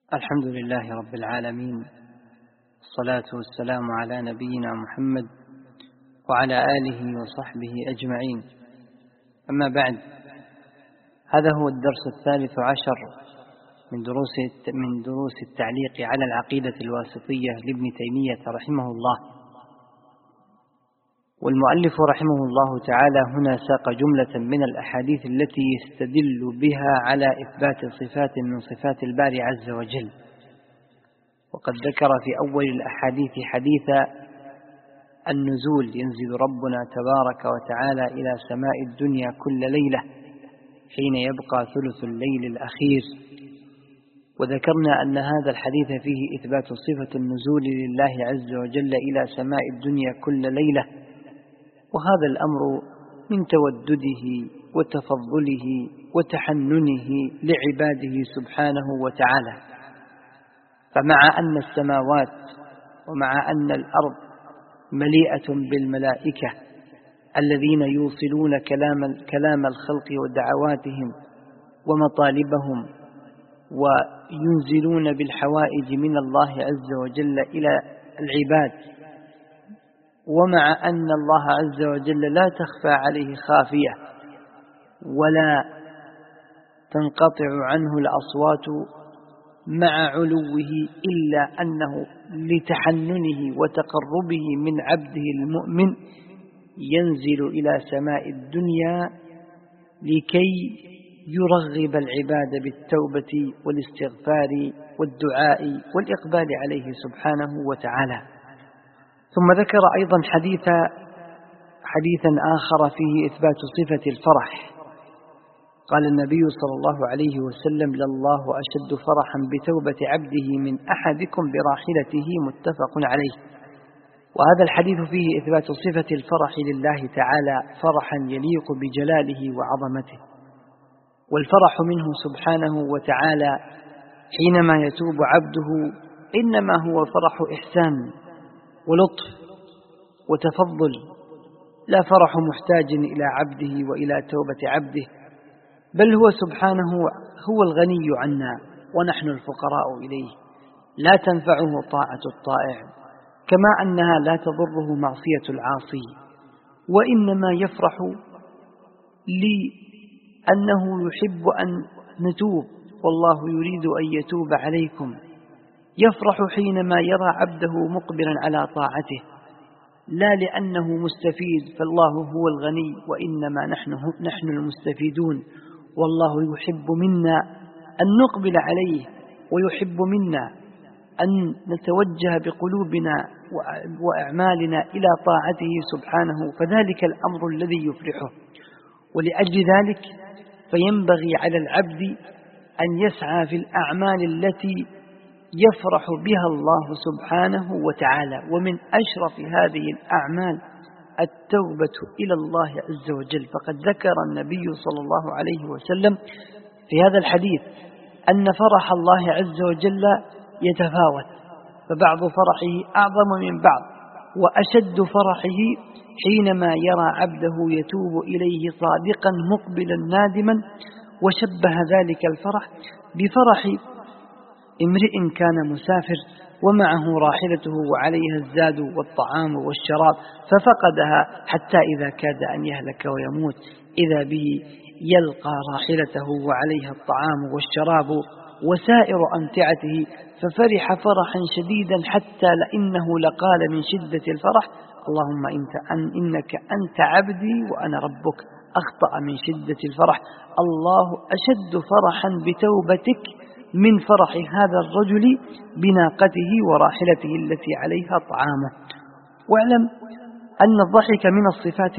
الحمد لله رب العالمين، الصلاة والسلام على نبينا محمد وعلى آله وصحبه أجمعين. أما بعد، هذا هو الدرس 13 من دروس التعليق على العقيدة الواسطية لابن تيمية رحمه الله. والمؤلف رحمه الله تعالى هنا ساق جملة من الأحاديث التي يستدل بها على إثبات صفات من صفات الباري عز وجل. وقد ذكر في أول الأحاديث حديث النزول، ينزل ربنا تبارك وتعالى إلى سماء الدنيا كل ليلة حين يبقى ثلث الليل الأخير. وذكرنا أن هذا الحديث فيه إثبات صفة النزول لله عز وجل إلى سماء الدنيا كل ليلة، وهذا الأمر من تودده وتفضله وتحننه لعباده سبحانه وتعالى. فمع أن السماوات ومع أن الأرض مليئة بالملائكة الذين يوصلون كلام الخلق ودعواتهم ومطالبهم وينزلون بالحوائج من الله عز وجل إلى العباد، ومع أن الله عز وجل لا تخفى عليه خافية ولا تنقطع عنه الأصوات مع علوه، إلا أنه لتحننه وتقربه من عبده المؤمن ينزل إلى سماء الدنيا لكي يرغب العباد بالتوبة والاستغفار والدعاء والإقبال عليه سبحانه وتعالى. ثم ذكر أيضا حديثا آخر فيه إثبات صفة الفرح. قال النبي صلى الله عليه وسلم: لله أشد فرحا بتوبة عبده من أحدكم براحلته، متفق عليه. وهذا الحديث فيه إثبات صفة الفرح لله تعالى، فرحا يليق بجلاله وعظمته. والفرح منه سبحانه وتعالى حينما يتوب عبده إنما هو فرح إحسان ولطف وتفضل، لا فرح محتاج إلى عبده وإلى توبة عبده، بل هو سبحانه هو الغني عنا ونحن الفقراء إليه، لا تنفعه طاعة الطائع كما أنها لا تضره معصية العاصي، وإنما يفرح لأنه يحب أن نتوب والله يريد أن يتوب عليكم. يفرح حينما يرى عبده مقبلا على طاعته، لا لأنه مستفيد، فالله هو الغني وإنما نحن المستفيدون، والله يحب منا أن نقبل عليه ويحب منا أن نتوجه بقلوبنا وأعمالنا إلى طاعته سبحانه، فذلك الأمر الذي يفرحه. ولأجل ذلك فينبغي على العبد أن يسعى في الأعمال التي يفرح بها الله سبحانه وتعالى. ومن أشرف هذه الأعمال التوبة إلى الله عز وجل، فقد ذكر النبي صلى الله عليه وسلم في هذا الحديث أن فرح الله عز وجل يتفاوت، فبعض فرحه أعظم من بعض، وأشد فرحه حينما يرى عبده يتوب إليه صادقا مقبلا نادما. وشبه ذلك الفرح بفرح امرئ كان مسافر ومعه راحلته وعليها الزاد والطعام والشراب ففقدها حتى إذا كاد أن يهلك ويموت، إذا به يلقى راحلته وعليها الطعام والشراب وسائر أمتعته، ففرح فرحا شديدا حتى لإنه لقال من شدة الفرح: اللهم إنك أنت عبدي وأنا ربك. أخطأ من شدة الفرح. الله أشد فرحا بتوبتك من فرح هذا الرجل بناقته وراحلته التي عليها طعامه. واعلم أن الضحك من الصفات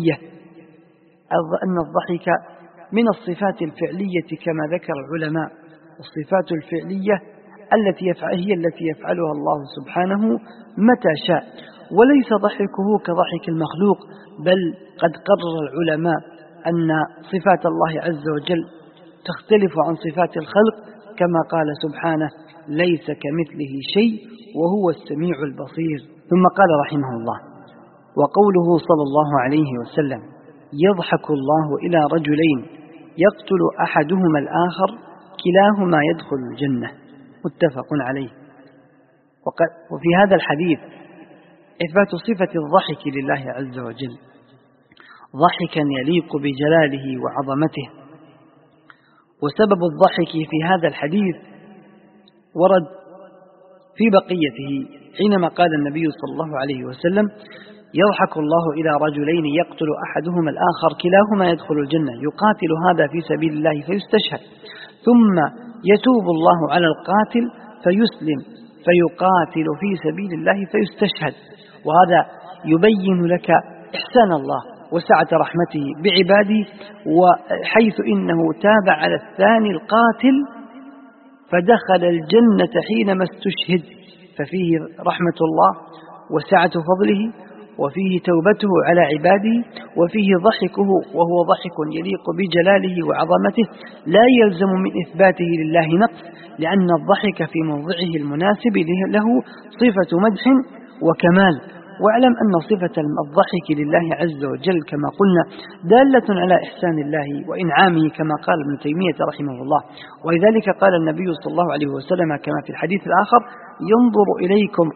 الفعلية كما ذكر العلماء. الصفات الفعلية هي التي يفعلها الله سبحانه متى شاء، وليس ضحكه كضحك المخلوق، بل قد قرر العلماء أن صفات الله عز وجل تختلف عن صفات الخلق، كما قال سبحانه: ليس كمثله شيء وهو السميع البصير. ثم قال رحمه الله: وقوله صلى الله عليه وسلم: يضحك الله إلى رجلين يقتل أحدهما الآخر كلاهما يدخل الجنة. متفق عليه. وفي هذا الحديث إثبات صفة الضحك لله عز وجل، ضحكا يليق بجلاله وعظمته. وسبب الضحك في هذا الحديث ورد في بقيته حينما قال النبي صلى الله عليه وسلم: يضحك الله إلى رجلين يقتل أحدهما الآخر كلاهما يدخل الجنة، يقاتل هذا في سبيل الله فيستشهد، ثم يتوب الله على القاتل فيسلم فيقاتل في سبيل الله فيستشهد. وهذا يبين لك إحسان الله وسعة رحمته بعباده، وحيث إنه تاب على الثاني القاتل فدخل الجنة حينما استشهد، ففيه رحمة الله وسعة فضله، وفيه توبته على عباده، وفيه ضحكه وهو ضحك يليق بجلاله وعظمته، لا يلزم من إثباته لله نقص، لأن الضحك في موضعه المناسب له صفة مدح وكمال. واعلم أن صفة الضحك لله عز وجل كما قلنا دالة على إحسان الله وإنعامه كما قال ابن تيمية رحمه الله. ولذلك قال النبي صلى الله عليه وسلم كما في الحديث الآخر: ينظر إليكم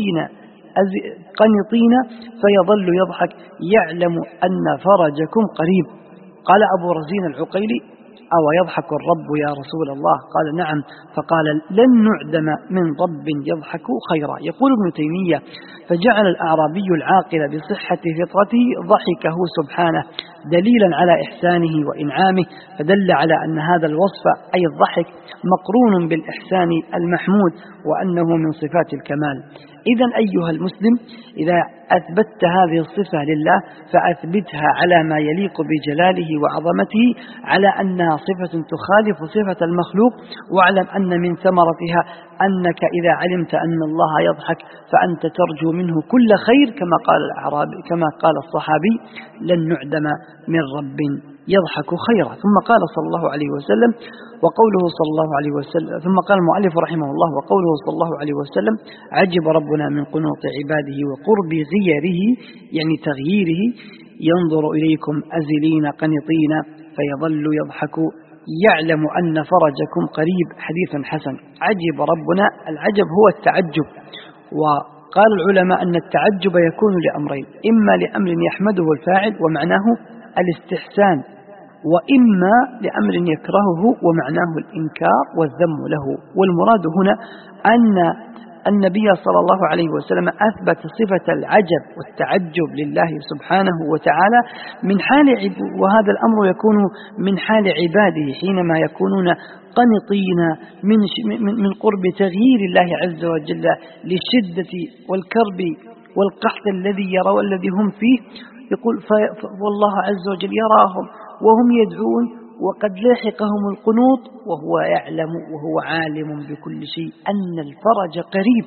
قنطين فيظل يضحك يعلم أن فرجكم قريب. قال أبو رزين العقيلي: أو يضحك الرب يا رسول الله؟ قال: نعم. فقال: لن نعدم من رب يضحك خيرا. يقول ابن تيمية: فجعل الأعرابي العاقل بصحة فطرته ضحكه سبحانه دليلا على إحسانه وإنعامه، فدل على أن هذا الوصف أي الضحك مقرون بالإحسان المحمود، وأنه من صفات الكمال. إذن أيها المسلم، إذا أثبتت هذه الصفة لله فأثبتها على ما يليق بجلاله وعظمته، على أنها صفة تخالف صفة المخلوق، واعلم أن من ثمرتها أنك إذا علمت أن الله يضحك فأنت ترجو منه كل خير، كما قال الصحابي: لن نعدم من رب يضحك خيرا. ثم قال صلى الله عليه وسلم وقوله صلى الله عليه وسلم، ثم قال المؤلف رحمه الله: وقوله صلى الله عليه وسلم: عجب ربنا من قنوط عباده وقرب غيره، يعني تغييره، ينظر إليكم أزلين قنطين فيظل يضحك يعلم أن فرجكم قريب. حديث حسن. عجب ربنا، العجب هو التعجب. وقال العلماء أن التعجب يكون لأمرين: إما لأمر يحمده الفاعل ومعناه الاستحسان، وإما لأمر يكرهه ومعناه الإنكار والذم له. والمراد هنا أن النبي صلى الله عليه وسلم أثبت صفة العجب والتعجب لله سبحانه وتعالى من حال وهذا الأمر يكون من حال عباده حينما يكونون قنطين من قرب تغيير الله عز وجل للشدة والكرب والقحط الذي يروا الذي هم فيه. يقول: والله عز وجل يراهم وهم يدعون وقد لاحقهم القنوط وهو يعلم وهو عالم بكل شيء أن الفرج قريب.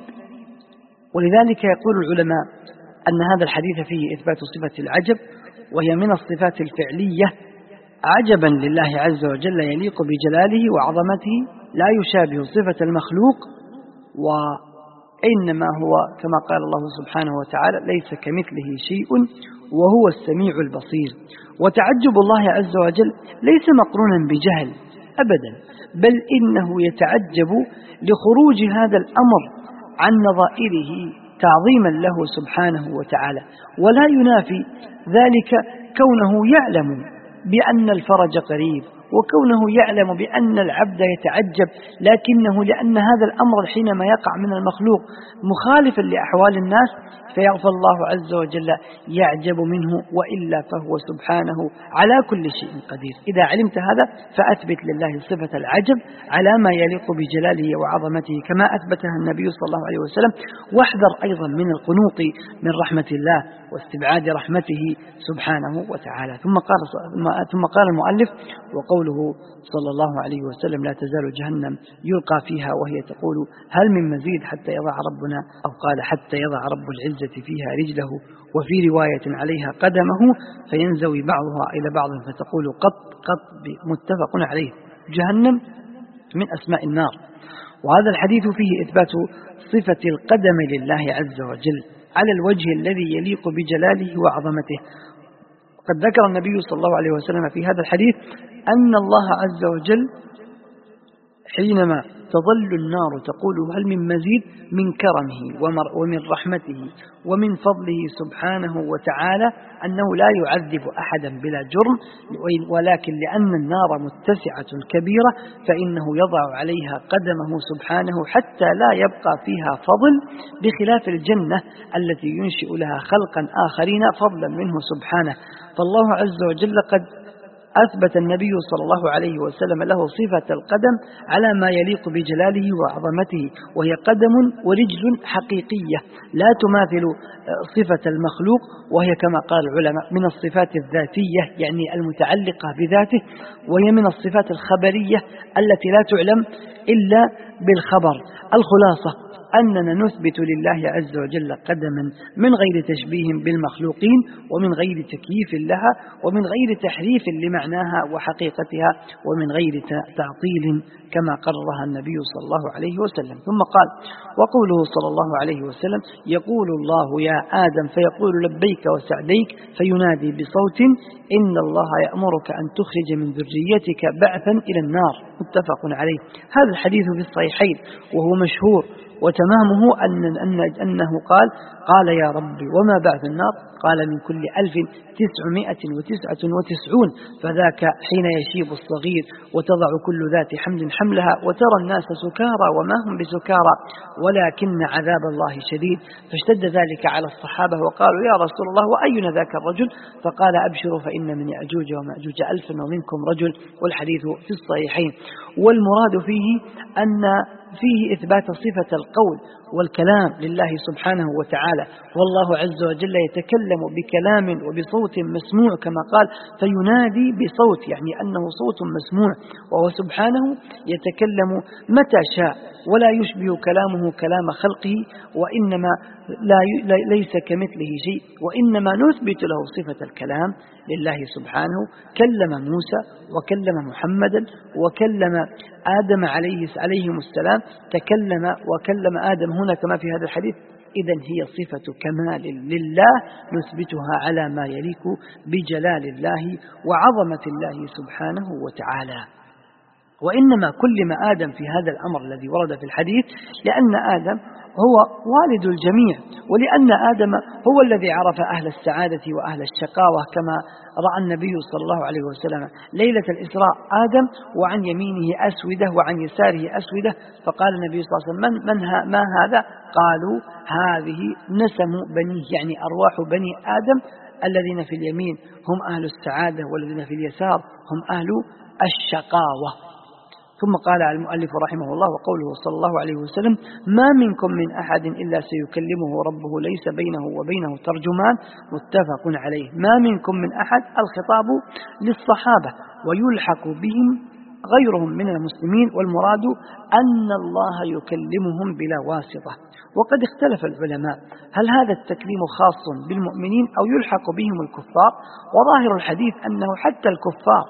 ولذلك يقول العلماء أن هذا الحديث فيه إثبات صفة العجب، وهي من الصفات الفعلية، عجبا لله عز وجل يليق بجلاله وعظمته، لا يشابه صفة المخلوق، وإنما هو كما قال الله سبحانه وتعالى: ليس كمثله شيء وهو السميع البصير. وتعجب الله عز وجل ليس مقرونا بجهل أبدا، بل إنه يتعجب لخروج هذا الأمر عن نظائره تعظيما له سبحانه وتعالى. ولا ينافي ذلك كونه يعلم بأن الفرج قريب، وكونه يعلم بأن العبد يتعجب، لكنه لأن هذا الأمر حينما يقع من المخلوق مخالفا لأحوال الناس فيغفر الله عز وجل يعجب منه، وإلا فهو سبحانه على كل شيء قدير. إذا علمت هذا فأثبت لله صفة العجب على ما يليق بجلاله وعظمته كما أثبتها النبي صلى الله عليه وسلم. واحذر أيضا من القنوط من رحمة الله واستبعاد رحمته سبحانه وتعالى. ثم قال المؤلف: وقوله صلى الله عليه وسلم: لا تزال جهنم يلقى فيها وهي تقول هل من مزيد حتى يضع ربنا، أو قال حتى يضع رب العزة فيها رجله، وفي رواية عليها قدمه فينزوي بعضها إلى بعض فتقول قط قط. متفق عليه. جهنم من أسماء النار. وهذا الحديث فيه إثبات صفة القدم لله عز وجل على الوجه الذي يليق بجلاله وعظمته. قد ذكر النبي صلى الله عليه وسلم في هذا الحديث أن الله عز وجل حينما تظل النار تقول هل من مزيد من كرمه ومن رحمته ومن فضله سبحانه وتعالى أنه لا يعذب أحدا بلا جرم، ولكن لأن النار متسعة كبيرة فإنه يضع عليها قدمه سبحانه حتى لا يبقى فيها فضل، بخلاف الجنة التي ينشئ لها خلقا آخرين فضلا منه سبحانه. فالله عز وجل قد أثبت النبي صلى الله عليه وسلم له صفة القدم على ما يليق بجلاله وعظمته، وهي قدم ورجل حقيقية لا تماثل صفة المخلوق، وهي كما قال العلماء من الصفات الذاتية يعني المتعلقة بذاته، وهي من الصفات الخبرية التي لا تعلم إلا بالخبر. الخلاصة أننا نثبت لله عز وجل قدما من غير تشبيه بالمخلوقين، ومن غير تكييف لها، ومن غير تحريف لمعناها وحقيقتها، ومن غير تعطيل كما قررها النبي صلى الله عليه وسلم. ثم قال: وقوله صلى الله عليه وسلم: يقول الله يا آدم فيقول لبيك وسعديك، فينادي بصوت: إن الله يأمرك أن تخرج من ذريتك بعثا إلى النار. متفق عليه. هذا الحديث في الصحيحين وهو مشهور، وتمامه أنه قال يا ربي وما بعث النار؟ قال من كل 1999، فذاك حين يشيب الصغير وتضع كل ذات حمل حملها وترى الناس سكارى وما هم بسكارى ولكن عذاب الله شديد. فاشتد ذلك على الصحابة وقالوا: يا رسول الله وأينا ذاك الرجل؟ فقال: أبشروا فإن من يأجوج ومأجوج 1000 ومنكم رجل. والحديث في الصحيحين. والمراد فيه أن فيه إثبات صفة القول والكلام لله سبحانه وتعالى، والله عز وجل يتكلم بكلام وبصوت مسموع كما قال: فينادي بصوت، يعني أنه صوت مسموع، وهو سبحانه يتكلم متى شاء ولا يشبه كلامه كلام خلقه، وإنما ليس كمثله شيء، وإنما نثبت له صفة الكلام لله سبحانه. كلم موسى وكلم محمدا وكلم آدم عليهم السلام، تكلم وكلم آدم هنا كما في هذا الحديث. إذن هي صفة كمال لله نثبتها على ما يليق بجلال الله وعظمة الله سبحانه وتعالى. وإنما كلم آدم في هذا الأمر الذي ورد في الحديث لأن آدم هو والد الجميع، ولأن آدم هو الذي عرف أهل السعادة وأهل الشقاوة، كما رأى النبي صلى الله عليه وسلم ليلة الإسراء آدم وعن يمينه أسودة وعن يساره أسودة، فقال النبي صلى الله عليه وسلم: ما هذا؟ قالوا: هذه نسم بنيه، يعني أرواح بني آدم، الذين في اليمين هم أهل السعادة والذين في اليسار هم أهل الشقاوة. ثم قال المؤلف رحمه الله: وقوله صلى الله عليه وسلم: ما منكم من أحد إلا سيكلمه ربه ليس بينه وبينه ترجمان. متفق عليه. ما منكم من أحد، الخطاب للصحابة ويلحق بهم غيرهم من المسلمين، والمراد أن الله يكلمهم بلا واسطة. وقد اختلف العلماء هل هذا التكليم خاص بالمؤمنين أو يلحق بهم الكفار، وظاهر الحديث أنه حتى الكفار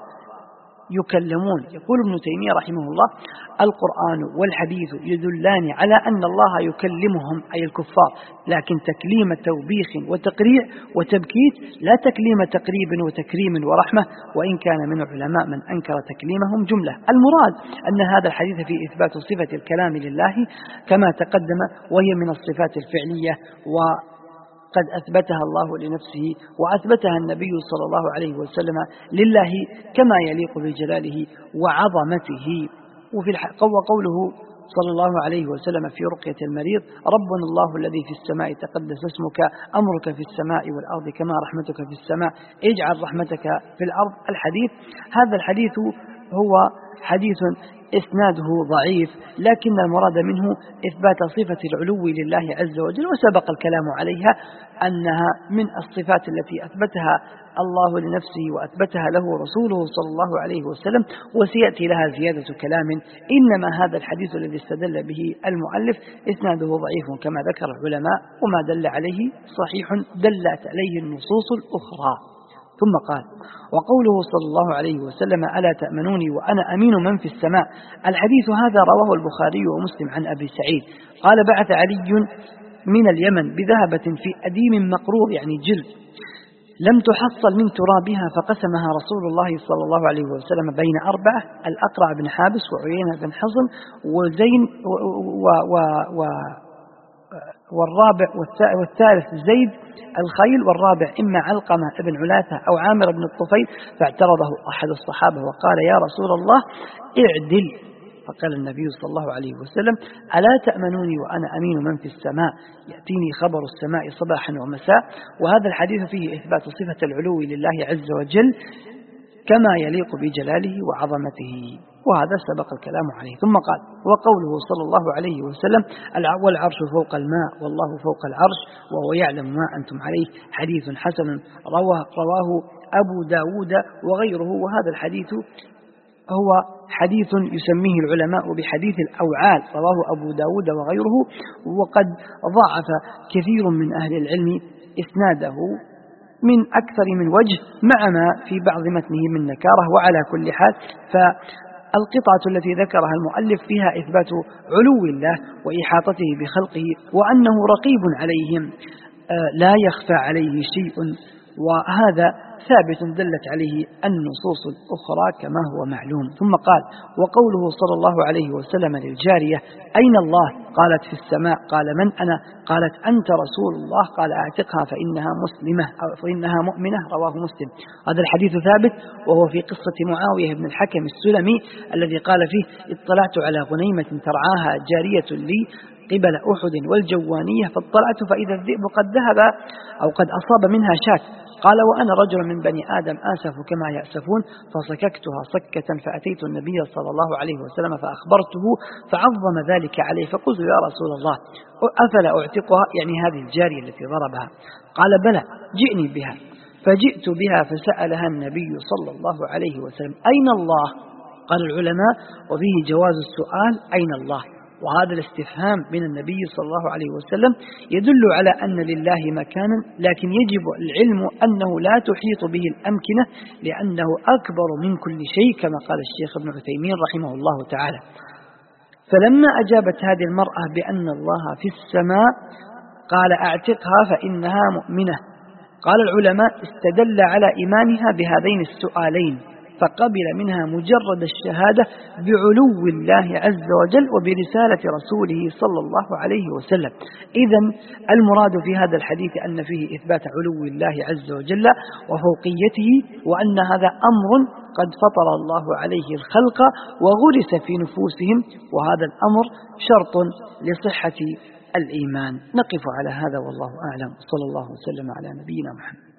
يكلمون. يقول ابن تيمية رحمه الله: القرآن والحديث يدلان على أن الله يكلمهم أي الكفار، لكن تكليم توبيخ وتقريع وتبكيت، لا تكليم تقريب وتكريم ورحمة، وإن كان من العلماء من أنكر تكليمهم جملة. المراد أن هذا الحديث في إثبات صفة الكلام لله كما تقدم، وهي من الصفات الفعلية، قد أثبتها الله لنفسه وأثبتها النبي صلى الله عليه وسلم لله كما يليق بجلاله وعظمته. وقوله صلى الله عليه وسلم في رقية المريض: ربنا الله الذي في السماء تقدس اسمك، أمرك في السماء والأرض كما رحمتك في السماء، اجعل رحمتك في الأرض. الحديث هذا الحديث هو حديث إسناده ضعيف، لكن المراد منه إثبات صفة العلو لله عز وجل، وسبق الكلام عليها أنها من الصفات التي أثبتها الله لنفسه وأثبتها له رسوله صلى الله عليه وسلم، وسيأتي لها زيادة كلام. إنما هذا الحديث الذي استدل به المؤلف إسناده ضعيف كما ذكر العلماء، وما دل عليه صحيح دلت عليه النصوص الأخرى. ثم قال: وقوله صلى الله عليه وسلم: ألا تأمنوني وأنا أمين من في السماء. الحديث هذا رواه البخاري ومسلم عن أبي سعيد قال: بعث علي من اليمن بذهبة في أديم مقرور، يعني جلد، لم تحصل من ترابها فقسمها رسول الله صلى الله عليه وسلم بين 4: الأقرع بن حابس وعيينة بن حصن وزين والرابع والثالث زيد الخيل، والرابع إما علقمة بن علاثة أو عامر بن الطفيل. فاعترضه أحد الصحابة وقال: يا رسول الله اعدل. فقال النبي صلى الله عليه وسلم: ألا تأمنوني وأنا أمين من في السماء، يأتيني خبر السماء صباحا ومساء. وهذا الحديث فيه إثبات صفة العلو لله عز وجل كما يليق بجلاله وعظمته، وهذا سبق الكلام عليه. ثم قال: وقوله صلى الله عليه وسلم: والعرش فوق الماء والله فوق العرش وهو يعلم ما أنتم عليه، حديث حسن رواه أبو داود وغيره. وهذا الحديث هو حديث يسميه العلماء بحديث الأوعال، رواه أبو داود وغيره، وقد ضعف كثير من أهل العلم إسناده من أكثر من وجه مع ما في بعض متنه من نكارة. وعلى كل حال فالقطعة التي ذكرها المؤلف فيها إثبات علو الله وإحاطته بخلقه وأنه رقيب عليهم لا يخفى عليه شيء، وهذا ثابت دلت عليه النصوص الأخرى كما هو معلوم. ثم قال: وقوله صلى الله عليه وسلم للجارية: أين الله؟ قالت: في السماء. قال: من أنا؟ قالت: أنت رسول الله. قال: أعتقها فإنها مسلمة أو فإنها مؤمنة. رواه مسلم. هذا الحديث ثابت، وهو في قصة معاوية بن الحكم السلمي الذي قال فيه: اطلعت على غنيمة ترعاها جارية لي قبل أحد والجوانية، فاطلعت فإذا الذئب قد ذهب أو قد أصاب منها شاة. قال: وأنا رجل من بني آدم آسف كما يأسفون، فصككتها صكة فأتيت النبي صلى الله عليه وسلم فأخبرته فعظم ذلك عليه، فقلت: يا رسول الله أفلا أعتقها؟ يعني هذه الجارية التي ضربها. قال: بلى، جئني بها. فجئت بها فسألها النبي صلى الله عليه وسلم: أين الله؟ قال العلماء: وفيه جواز السؤال أين الله، وهذا الاستفهام من النبي صلى الله عليه وسلم يدل على أن لله مكانا، لكن يجب العلم أنه لا تحيط به الأمكنة لأنه أكبر من كل شيء كما قال الشيخ ابن عثيمين رحمه الله تعالى. فلما أجابت هذه المرأة بأن الله في السماء قال: أعتقها فإنها مؤمنة. قال العلماء: استدل على إيمانها بهذين السؤالين، فقبل منها مجرد الشهادة بعلو الله عز وجل وبرسالة رسوله صلى الله عليه وسلم. إذن المراد في هذا الحديث أن فيه إثبات علو الله عز وجل وفوقيته، وأن هذا أمر قد فطر الله عليه الخلق وغرس في نفوسهم، وهذا الأمر شرط لصحة الإيمان. نقف على هذا والله أعلم، صلى الله وسلم على نبينا محمد.